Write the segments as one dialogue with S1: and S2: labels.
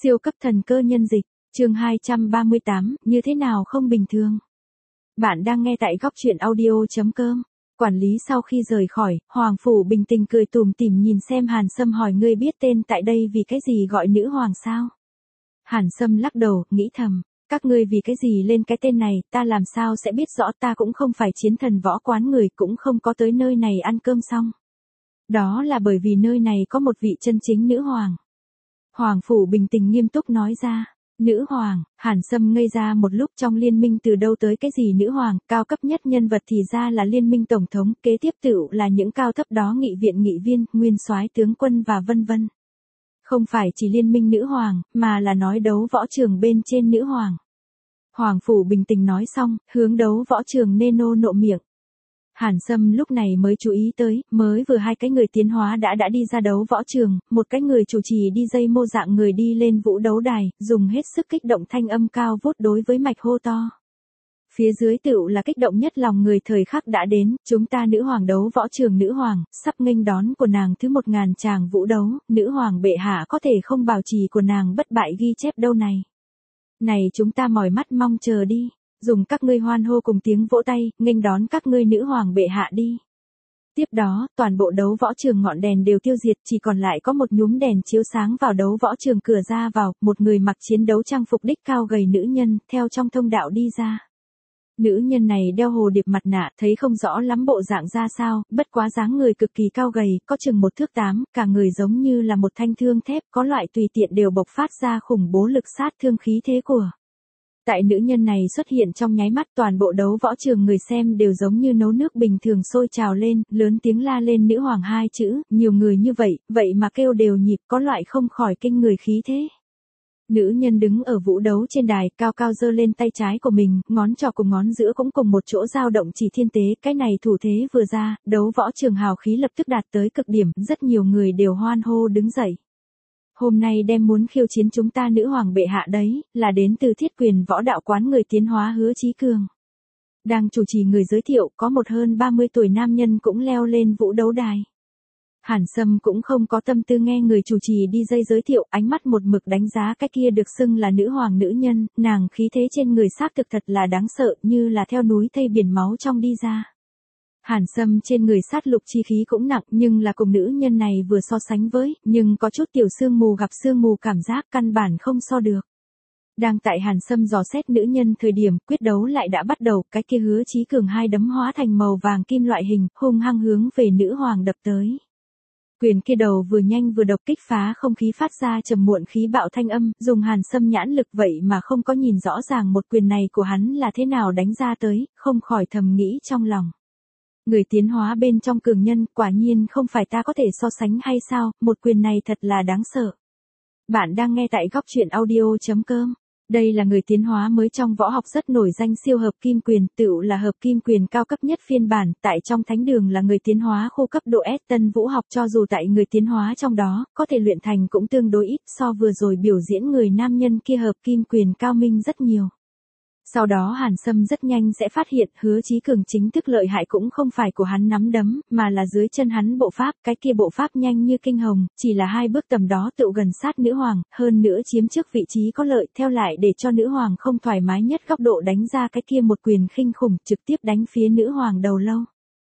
S1: Siêu cấp thần cơ nhân dịch, chương 238, như thế nào không bình thường. Bạn đang nghe tại góc truyện audio.com. Quản lý sau khi rời khỏi, Hoàng Phủ bình tĩnh cười tủm tỉm nhìn xem Hàn Sâm hỏi ngươi biết tên tại đây vì cái gì gọi nữ hoàng sao? Hàn Sâm lắc đầu, nghĩ thầm, các ngươi vì cái gì lên cái tên này, ta làm sao sẽ biết rõ, ta cũng không phải chiến thần võ quán người, cũng không có tới nơi này ăn cơm xong. Đó là bởi vì nơi này có một vị chân chính nữ hoàng. Hoàng Phủ bình tĩnh nghiêm túc nói ra. Nữ hoàng, Hàn Sâm ngây ra một lúc, trong liên minh từ đâu tới cái gì nữ hoàng, cao cấp nhất nhân vật thì ra là liên minh tổng thống, kế tiếp tựu là những cao thấp đó nghị viện nghị viên, nguyên soái tướng quân và vân vân. Không phải chỉ liên minh nữ hoàng, mà là nói đấu võ trường bên trên nữ hoàng. Hoàng Phủ bình tĩnh nói xong, hướng đấu võ trường Neno nộ miệng. Hàn Sâm lúc này mới chú ý tới, mới vừa hai cái người tiến hóa đã đi ra đấu võ trường, một cái người chủ trì đi dây mô dạng người đi lên vũ đấu đài, dùng hết sức kích động thanh âm cao vút đối với mạch hô to. Phía dưới tựu là kích động nhất lòng người thời khắc đã đến, chúng ta nữ hoàng đấu võ trường nữ hoàng, sắp nghênh đón của nàng thứ 1000 tràng vũ đấu, nữ hoàng bệ hạ có thể không bảo trì của nàng bất bại ghi chép đâu này. Này chúng ta mỏi mắt mong chờ đi. Dùng các ngươi hoan hô cùng tiếng vỗ tay, nghênh đón các ngươi nữ hoàng bệ hạ đi. Tiếp đó, toàn bộ đấu võ trường ngọn đèn đều tiêu diệt, chỉ còn lại có một nhúm đèn chiếu sáng vào đấu võ trường cửa ra vào, một người mặc chiến đấu trang phục đích cao gầy nữ nhân, theo trong thông đạo đi ra. Nữ nhân này đeo hồ điệp mặt nạ, thấy không rõ lắm bộ dạng ra sao, bất quá dáng người cực kỳ cao gầy, có chừng 1 thước 8, cả người giống như là một thanh thương thép, có loại tùy tiện đều bộc phát ra khủng bố lực sát thương khí thế của. Tại nữ nhân này xuất hiện trong nháy mắt, toàn bộ đấu võ trường người xem đều giống như nấu nước bình thường sôi trào lên, lớn tiếng la lên nữ hoàng 2 chữ, nhiều người như vậy, vậy mà kêu đều nhịp, có loại không khỏi kinh người khí thế. Nữ nhân đứng ở vũ đấu trên đài, cao cao giơ lên tay trái của mình, ngón trỏ cùng ngón giữa cũng cùng một chỗ dao động chỉ thiên tế, cái này thủ thế vừa ra, đấu võ trường hào khí lập tức đạt tới cực điểm, rất nhiều người đều hoan hô đứng dậy. Hôm nay đem muốn khiêu chiến chúng ta nữ hoàng bệ hạ đấy, là đến từ Thiết Quyền võ đạo quán người tiến hóa Hứa Chí Cường. Đang chủ trì người giới thiệu, có một hơn 30 tuổi nam nhân cũng leo lên vũ đấu đài. Hàn Sâm cũng không có tâm tư nghe người chủ trì đi dây giới thiệu, ánh mắt một mực đánh giá cái kia được xưng là nữ hoàng nữ nhân, nàng khí thế trên người xác thực thật là đáng sợ, như là theo núi thây biển máu trong đi ra. Hàn Sâm trên người sát lục chi khí cũng nặng, nhưng là cùng nữ nhân này vừa so sánh với, nhưng có chút tiểu sương mù gặp sương mù cảm giác căn bản không so được. Đang tại Hàn Sâm dò xét nữ nhân thời điểm, quyết đấu lại đã bắt đầu, cái kia Hứa Chí Cường 2 đấm hóa thành màu vàng kim loại hình, hung hăng hướng về nữ hoàng đập tới. Quyền kia đầu vừa nhanh vừa độc kích phá không khí phát ra trầm muộn khí bạo thanh âm, dùng Hàn Sâm nhãn lực vậy mà không có nhìn rõ ràng một quyền này của hắn là thế nào đánh ra tới, không khỏi thầm nghĩ trong lòng. Người tiến hóa bên trong cường nhân, quả nhiên không phải ta có thể so sánh hay sao, một quyền này thật là đáng sợ. Bạn đang nghe tại góc truyện audio.com. Đây là người tiến hóa mới trong võ học rất nổi danh siêu hợp kim quyền, tựu là hợp kim quyền cao cấp nhất phiên bản, tại trong thánh đường là người tiến hóa khô cấp độ S tân vũ học, cho dù tại người tiến hóa trong đó, có thể luyện thành cũng tương đối ít, so vừa rồi biểu diễn người nam nhân kia hợp kim quyền cao minh rất nhiều. Sau đó Hàn Sâm rất nhanh sẽ phát hiện Hứa Chí Cường chính thức lợi hại cũng không phải của hắn nắm đấm, mà là dưới chân hắn bộ pháp, cái kia bộ pháp nhanh như kinh hồng, chỉ là 2 bước tầm đó tựu gần sát nữ hoàng, hơn nữa chiếm trước vị trí có lợi, theo lại để cho nữ hoàng không thoải mái nhất góc độ đánh ra cái kia một quyền khinh khủng, trực tiếp đánh phía nữ hoàng đầu lâu.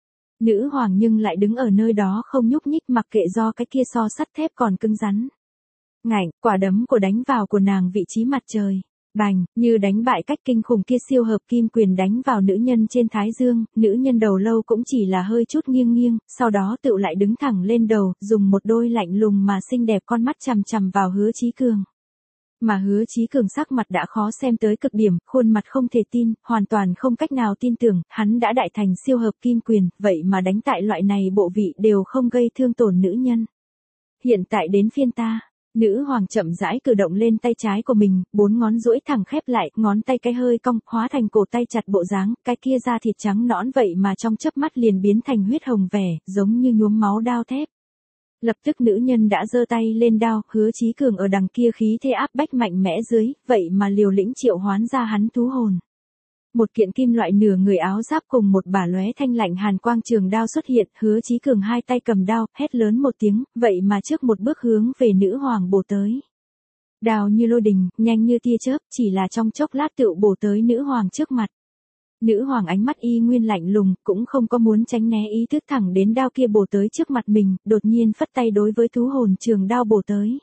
S1: Nữ hoàng nhưng lại đứng ở nơi đó không nhúc nhích mặc kệ do cái kia so sắt thép còn cứng rắn. Ngạnh, quả đấm của đánh vào của nàng vị trí mặt trời. Bành, như đánh bại cách kinh khủng kia siêu hợp kim quyền đánh vào nữ nhân trên thái dương, nữ nhân đầu lâu cũng chỉ là hơi chút nghiêng nghiêng, sau đó tựu lại đứng thẳng lên đầu, dùng một đôi lạnh lùng mà xinh đẹp con mắt chằm chằm vào Hứa Chí Cường. Mà Hứa Chí Cường sắc mặt đã khó xem tới cực điểm, khuôn mặt không thể tin, hoàn toàn không cách nào tin tưởng, hắn đã đại thành siêu hợp kim quyền, vậy mà đánh tại loại này bộ vị đều không gây thương tổn nữ nhân. Hiện tại đến phiên ta. Nữ hoàng chậm rãi cử động lên tay trái của mình, 4 ngón duỗi thẳng khép lại, ngón tay cái hơi cong, hóa thành cổ tay chặt bộ dáng, cái kia da thịt trắng nõn vậy mà trong chớp mắt liền biến thành huyết hồng vẻ, giống như nhuốm máu đao thép. Lập tức nữ nhân đã giơ tay lên đao, Hứa Chí Cường ở đằng kia khí thế áp bách mạnh mẽ dưới, vậy mà liều lĩnh triệu hoán ra hắn thú hồn. Một kiện kim loại nửa người áo giáp cùng một bả lóe thanh lạnh hàn quang trường đao xuất hiện, Hứa Chí Cường 2 tay cầm đao, hét lớn một tiếng, vậy mà trước một bước hướng về nữ hoàng bổ tới. Đao như lôi đình, nhanh như tia chớp, chỉ là trong chốc lát tựu bổ tới nữ hoàng trước mặt. Nữ hoàng ánh mắt y nguyên lạnh lùng, cũng không có muốn tránh né ý thức thẳng đến đao kia bổ tới trước mặt mình, đột nhiên phất tay đối với thú hồn trường đao bổ tới.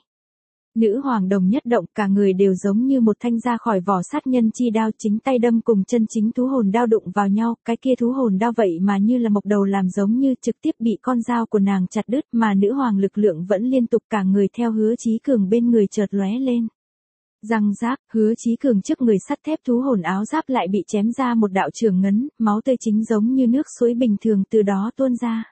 S1: Nữ hoàng đồng nhất động, cả người đều giống như một thanh ra khỏi vỏ sát nhân chi đao, chính tay đâm cùng chân chính thú hồn đao đụng vào nhau, cái kia thú hồn đao vậy mà như là mộc đầu làm giống như trực tiếp bị con dao của nàng chặt đứt, mà nữ hoàng lực lượng vẫn liên tục, cả người theo Hứa Chí Cường bên người chợt lóe lên. Răng rác, Hứa Chí Cường trước người sắt thép thú hồn áo giáp lại bị chém ra một đạo trường ngấn, máu tươi chính giống như nước suối bình thường từ đó tuôn ra.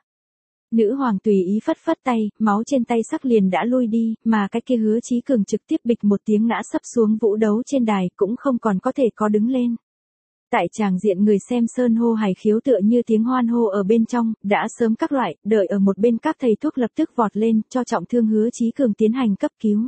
S1: Nữ hoàng tùy ý phất phất tay, máu trên tay sắc liền đã lui đi, mà cái kia Hứa Chí Cường trực tiếp bịch một tiếng ngã sấp xuống vũ đấu trên đài, cũng không còn có thể có đứng lên. Tại tràng diện người xem sơn hô hài khiếu tựa như tiếng hoan hô ở bên trong, đã sớm các loại, đợi ở một bên các thầy thuốc lập tức vọt lên, cho trọng thương Hứa Chí Cường tiến hành cấp cứu.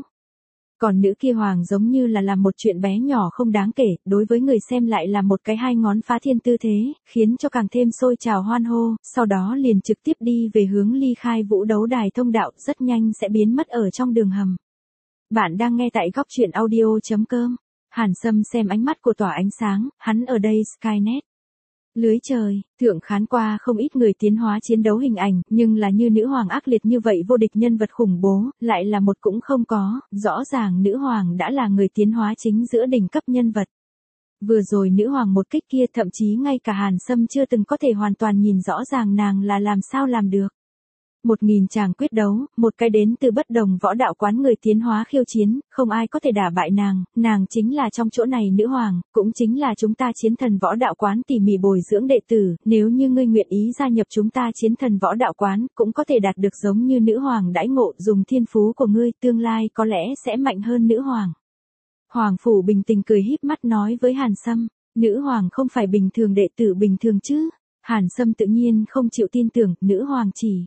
S1: Còn nữ kia hoàng giống như là làm một chuyện bé nhỏ không đáng kể, đối với người xem lại là một cái hai ngón phá thiên tư thế, khiến cho càng thêm sôi trào hoan hô, sau đó liền trực tiếp đi về hướng ly khai vũ đấu đài thông đạo, rất nhanh sẽ biến mất ở trong đường hầm. Bạn đang nghe tại góc truyện audio.com. Hàn Sâm xem ánh mắt của tỏa ánh sáng, hắn ở đây Skynet. Lưới trời, thượng khán qua không ít người tiến hóa chiến đấu hình ảnh, nhưng là như nữ hoàng ác liệt như vậy vô địch nhân vật khủng bố, lại là một cũng không có, rõ ràng nữ hoàng đã là người tiến hóa chính giữa đỉnh cấp nhân vật. Vừa rồi nữ hoàng một kích kia thậm chí ngay cả Hàn Sâm chưa từng có thể hoàn toàn nhìn rõ ràng nàng là làm sao làm được. 1000 tràng quyết đấu, một cái đến từ bất đồng võ đạo quán người tiến hóa khiêu chiến, không ai có thể đả bại nàng chính là trong chỗ này nữ hoàng, cũng chính là chúng ta Chiến Thần võ đạo quán tỉ mỉ bồi dưỡng đệ tử, nếu như ngươi nguyện ý gia nhập chúng ta Chiến Thần võ đạo quán, cũng có thể đạt được giống như nữ hoàng đãi ngộ, dùng thiên phú của ngươi, tương lai có lẽ sẽ mạnh hơn nữ hoàng. Hoàng phủ bình tĩnh cười híp mắt nói với Hàn Sâm, nữ hoàng không phải bình thường đệ tử bình thường chứ? Hàn Sâm tự nhiên không chịu tin tưởng, nữ hoàng chỉ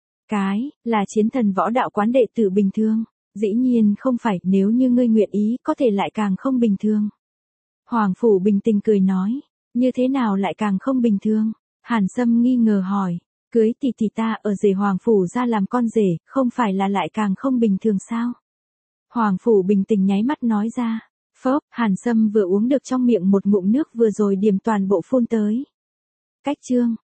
S1: là Chiến Thần võ đạo quán đệ tử bình thường, dĩ nhiên không phải, nếu như ngươi nguyện ý có thể lại càng không bình thường. Hoàng phủ bình tĩnh cười nói, như thế nào lại càng không bình thường? Hàn Sâm nghi ngờ hỏi, cưới tỷ tỷ ta ở rể hoàng phủ ra làm con rể, không phải là lại càng không bình thường sao? Hoàng phủ bình tĩnh nháy mắt nói ra, phốc, Hàn Sâm vừa uống được trong miệng một ngụm nước vừa rồi điểm toàn bộ phun tới. Cách chương